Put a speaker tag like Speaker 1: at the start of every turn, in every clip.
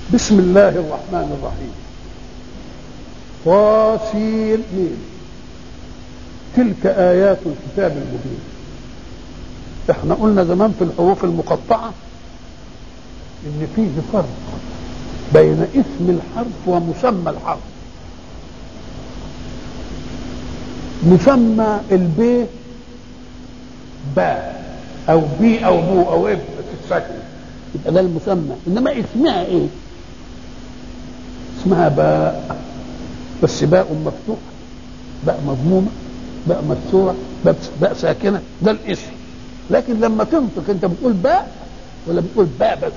Speaker 1: بسم الله الرحمن الرحيم. طاسين ميم. تلك آيات الكتاب المبين. احنا قلنا زمان في الحروف المقطعة ان فيه فرق بين اسم الحرف ومسمى الحرف. مسمى البي با او بي او بو او اب تتسكن، يبقى ده المسمى. انما اسمها ايه؟ اسمها باء، بس باء مفتوحه، باء مضمومه، باء مكسوره، باء ساكنه، ده الاسم. لكن لما تنطق انت بتقول باء ولا بتقول باء بس؟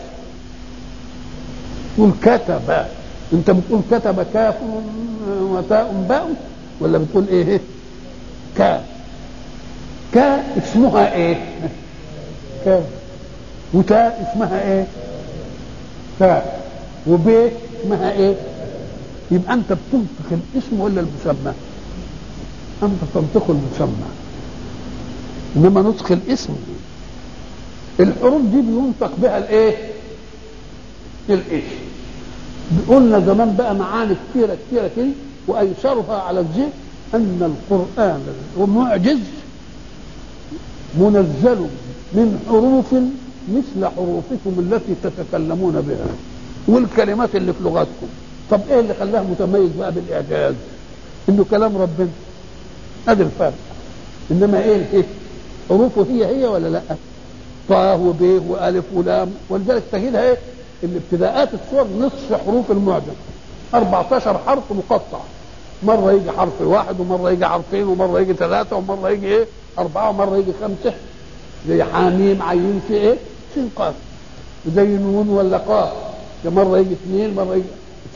Speaker 1: تقول كتب، انت بتقول كتب كاف وتاء باء، ولا بتقول ايه؟ كا. كا اسمها ايه؟ كا. وتاء اسمها ايه؟ تاء. وبي اسمها ايه؟ يبقى انت بتنطق الاسم ولا المسمى؟ انت تنطق المسمى، انما نطق الاسم. الحروف دي بينطق بها الايه؟ الاسم. قلنا زمان بقى معاني كثيره كثيره كده، وايسرها على الذهن ان القران معجز منزل من حروف مثل حروفكم التي تتكلمون بها والكلمات اللي في لغتكم. طب ايه اللي خلاه متميز بقى بالاعجاز؟ انه كلام ربنا، ادي الفرق. انما ايه حروفه هي ولا لا؟ طاء وبيه والف ولام، ولذلك تجدها ايه؟ الابتداءات الصور نصف حروف المعجم 14 حرف مقطع، مره يجي حرف واحد ومره يجي حرفين ومره يجي ثلاثه ومره يجي ايه؟ اربعه ومره يجي خمسه، زي حاميم عين في ايه؟ سين قاف، زي نون ولا قاف، مره يجي اثنين مره يجي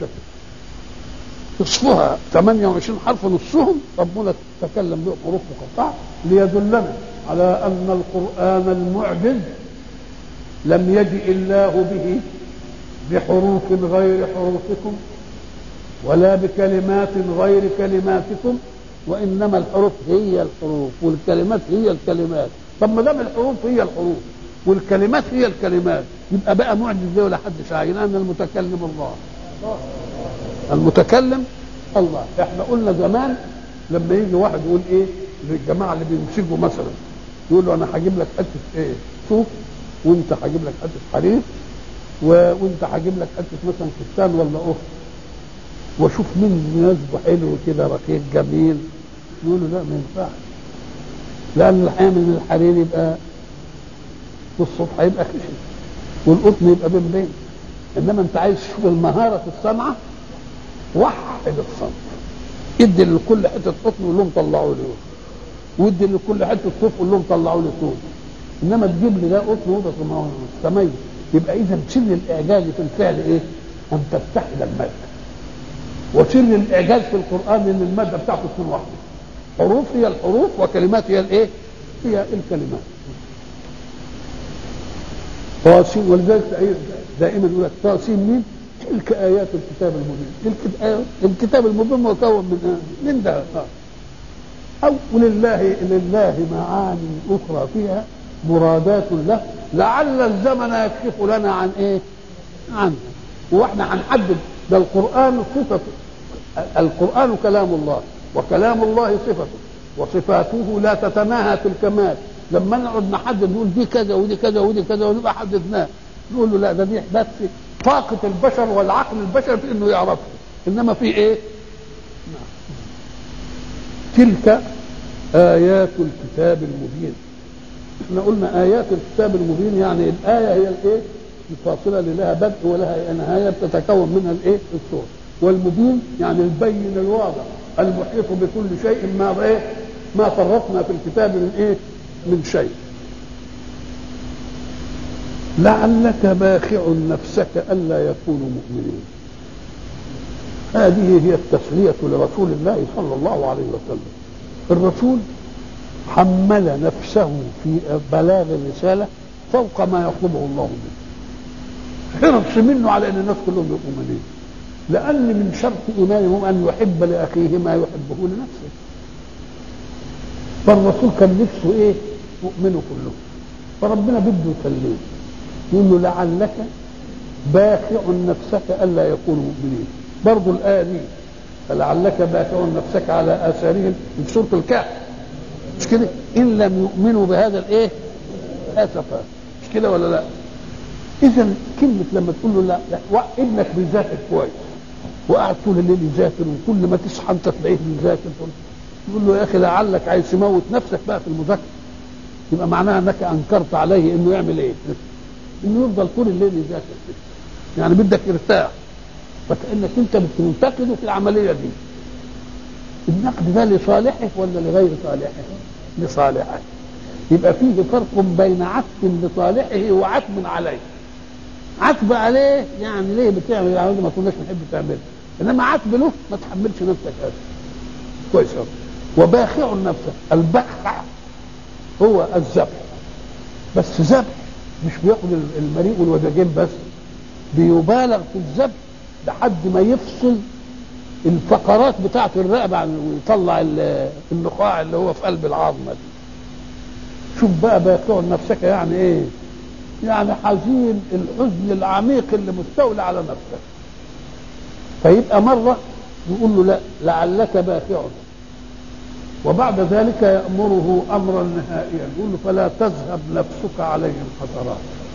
Speaker 1: نصفها 28 حرف، نصهم ربنا تكلم به حروف مقطعه ليدلنا على ان القران المعجز لم يجئ الله به بحروف غير حروفكم ولا بكلمات غير كلماتكم، وانما الحروف هي الحروف والكلمات هي الكلمات. طب ما دام الحروف هي الحروف والكلمات هي الكلمات، يبقى بقى معجز ليه ولا حد شاعر؟ ان المتكلم الله، المتكلم الله. احنا قلنا زمان لما يجي واحد يقول ايه للجماعه اللي بيمسكوا مثلا، يقول له انا هجيب لك حته ايه صوف، وانت هجيب لك حته حرير، وانت هجيب لك حته مثلا كتان ولا قف، واشوف مين يناسبه حلو كده رقيق جميل. يقول له لا ما ينفعش، لان اللي هيعمل من الحرير يبقى والصوف هيبقى خشن والقطن يبقى بين. انما انت عايز تشوف المهاره في الصنعه، وحد الصنف، ادي لكل حته قطن وقول لهم طلعوا لي، وادي لكل حته صوف وقول لهم طلعوا لي صوف. انما تجيب لي ده قطن وده تميز. يبقى اذا سر الاعجاز في الفعل ايه؟ ان تتحد الماده. وسر الاعجاز في القران ان الماده بتاعته تكون واحده، حروف هي الحروف وكلمات هي الايه؟ هي الكلمات. طاسين، ولذلك دائما يقول لك طاسين مين؟ تلك ايات الكتاب المبين. الكتاب المبين مكون من ده. او لله معاني اخرى فيها مرادات له، لعل الزمن يكشف لنا عن ايه؟ عنه. واحنا هنحدد ده القران صفته، القران كلام الله وكلام الله صفته، وصفاته لا تتناهى في الكمال. لما نقعد نحدد نقول دي كذا ودي كذا ودي كذا ونبقى حددناه، نقول له لا ده دي بس طاقة البشر والعقل البشر في انه يعرفه، انما في ايه؟ تلك آيات الكتاب المبين. احنا قلنا آيات الكتاب المبين يعني الآية هي الايه؟ الفاصلة اللي لها بدء ولها نهاية بتتكون منها الايه؟ الصور. والمبين يعني البين الواضح المحيط بكل شيء، ما ايه؟ ما فرطنا في الكتاب من ايه؟ من شيء. لعلك باخع نفسك ألا يكونوا مؤمنين. هذه هي التسلية لرسول الله صلى الله عليه وسلم. الرسول حمل نفسه في بلاغ الرسالة فوق ما يطلبه الله منه، حرص منه على أن الناس كلهم يبقوا مؤمنين، لأن من شرط إيمانهم أن يحب لأخيه ما يحبه لنفسه. فالرسول كان نفسه إيه؟ مؤمنه كله. فربنا بده يسليه، يقول له لعلك باخع نفسك الا يكونوا مؤمنين. برضو الايه دي فلعلك باخع نفسك على اثارهم في سوره الكهف، مش كده؟ ان لم يؤمنوا بهذا الايه اسفا، مش كده ولا لا؟ اذا كلمه لما تقول له لا ابنك بيذاكر كويس وقاعد طول الليل يذاكر وكل ما تصحى انت تلاقيه بيذاكر، تقول له يا اخي لعلك عايز تموت نفسك بقى في المذاكره، يبقى معناها انك انكرت عليه انه يعمل ايه؟ انه يفضل طول الليل يذاكر كده، يعني بدك يرتاح، فكانك انت بتنتقده في العمليه دي. النقد ده لصالحه ولا لغير صالحه؟ لصالحه. يبقى فيه فرق بين عتب لصالحه وعتب عليه. عتب عليه يعني ليه بتعمل العمليه ما كناش بنحب تعملها، انما عتب له ما تحملش نفسك هذا. كويس قوي. وباخع نفسك، البخع هو الذبح، بس ذبح مش بياخد المريء والوداجين بس، بيبالغ في الذبح لحد ما يفصل الفقرات بتاعه الرقبه ويطلع النخاع اللي هو في قلب العظمه دي. شوف بقى باخع نفسك يعني ايه؟ يعني حزين الحزن العميق اللي مستولى على نفسك. فيبقى مره يقول له لا لعلك باخع، وبعد ذلك يأمره أمرا نهائيا، يقول له فلا تذهب نفسك عليهم حسرات.